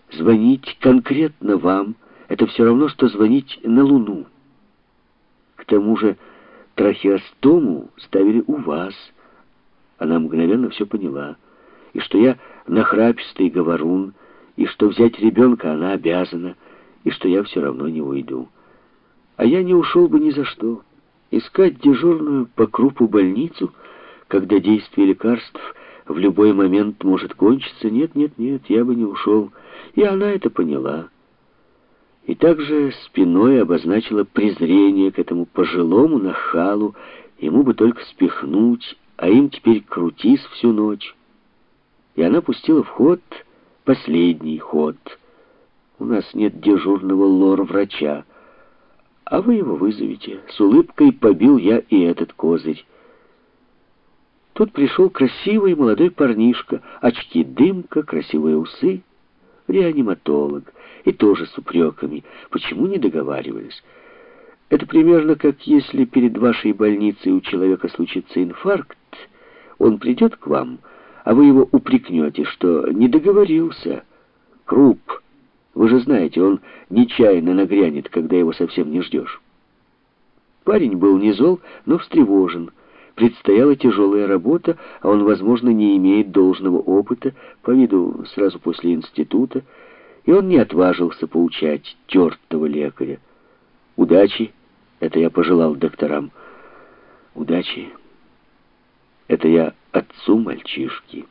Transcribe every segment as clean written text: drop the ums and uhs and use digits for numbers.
Звонить конкретно вам — это все равно, что звонить на Луну. К тому же трахеостому ставили у вас. Она мгновенно все поняла. И что я нахрапистый говорун, и что взять ребенка она обязана, и что я все равно не уйду. А я не ушел бы ни за что. Искать дежурную по крупу больницу, когда действие лекарств в любой момент может кончиться, нет, я бы не ушел. И она это поняла. И также спиной обозначила презрение к этому пожилому нахалу, ему бы только спихнуть, а им теперь крутись всю ночь. И она пустила в ход последний ход. У нас нет дежурного лор-врача, а вы его вызовете. С улыбкой побил я и этот козырь. Тут пришел красивый молодой парнишка, очки-дымка, красивые усы, реаниматолог, и тоже с упреками. Почему не договаривались? Это примерно как если перед вашей больницей у человека случится инфаркт, он придет к вам, а вы его упрекнете, что не договорился. Круп, вы же знаете, он нечаянно нагрянет, когда его совсем не ждешь. Парень был не зол, но встревожен. Предстояла тяжелая работа, а он, возможно, не имеет должного опыта, по виду сразу после института, и он не отважился поучать тертого лекаря. Удачи, это я пожелал докторам. Удачи, это я отцу мальчишки.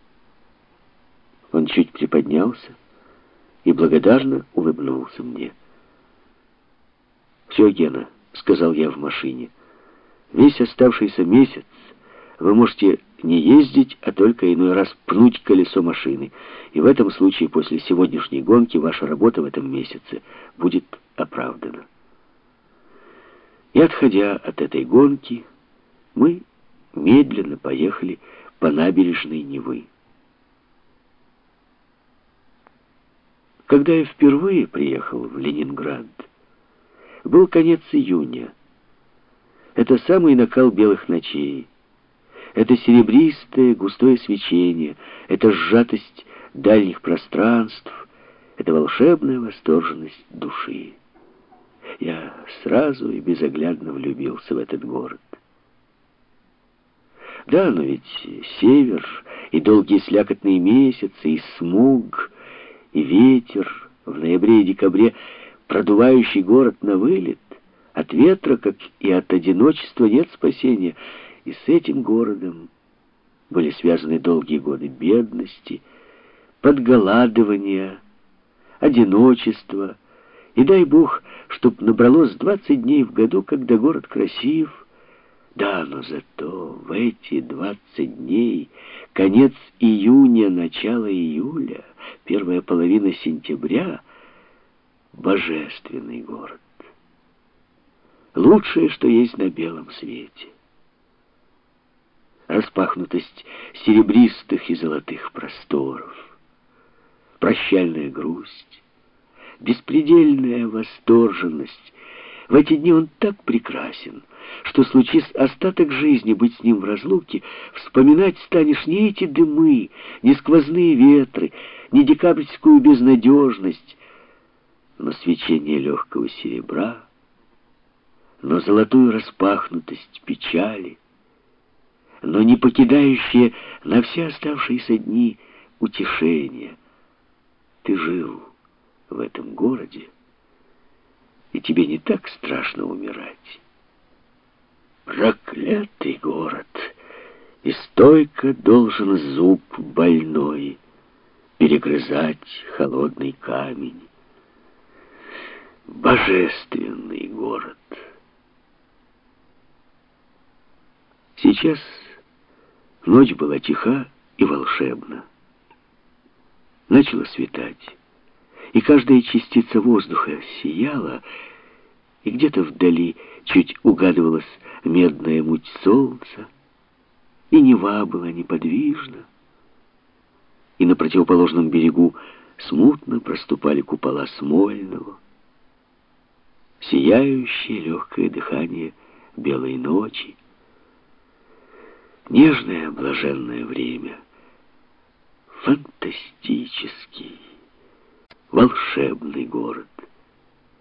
Он чуть приподнялся и благодарно улыбнулся мне. «Все, Гена», — сказал я в машине, — «весь оставшийся месяц вы можете не ездить, а только иной раз пнуть колесо машины. И в этом случае после сегодняшней гонки ваша работа в этом месяце будет оправдана». И отходя от этой гонки, мы медленно поехали по набережной Невы. Когда я впервые приехал в Ленинград, был конец июня. Это самый накал белых ночей. Это серебристое густое свечение, это сжатость дальних пространств, это волшебная восторженность души. Я сразу и безоглядно влюбился в этот город. Да, но ведь север, и долгие слякотные месяцы, и смуг, и ветер, в ноябре и декабре продувающий город на вылет. От ветра, как и от одиночества, нет спасения. И с этим городом были связаны долгие годы бедности, подголадывания, одиночества. И дай Бог, чтоб набралось 20 дней в году, когда город красив. Да, но зато в эти 20 дней, конец июня, начало июля, первая половина сентября, божественный город. Лучшее, что есть на белом свете. Распахнутость серебристых и золотых просторов, прощальная грусть, беспредельная восторженность. В эти дни он так прекрасен, что, случись остаток жизни быть с ним в разлуке, вспоминать станешь не эти дымы, не сквозные ветры, не декабрьскую безнадежность, но свечение легкого серебра, но золотую распахнутость печали, но не покидающее на все оставшиеся дни утешение. Ты жил в этом городе, и тебе не так страшно умирать. Проклятый город! И стойко должен зуб больной перегрызать холодный камень. Божественный город! Сейчас ночь была тиха и волшебна. Начало светать, и каждая частица воздуха сияла, и где-то вдали чуть угадывалась медная муть солнца, и Нева была неподвижна, и на противоположном берегу смутно проступали купола Смольного, сияющее легкое дыхание белой ночи. Нежное, блаженное время, фантастический. волшебный город.